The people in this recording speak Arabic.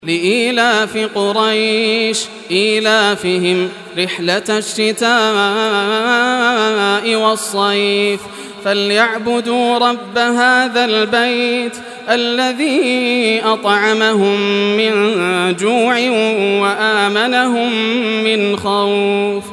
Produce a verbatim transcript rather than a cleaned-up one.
لإيلاف قريش إيلافهم رحلة الشتاء والصيف فليعبدوا رب هذا البيت الذي أطعمهم من جوع وآمنهم من خوف.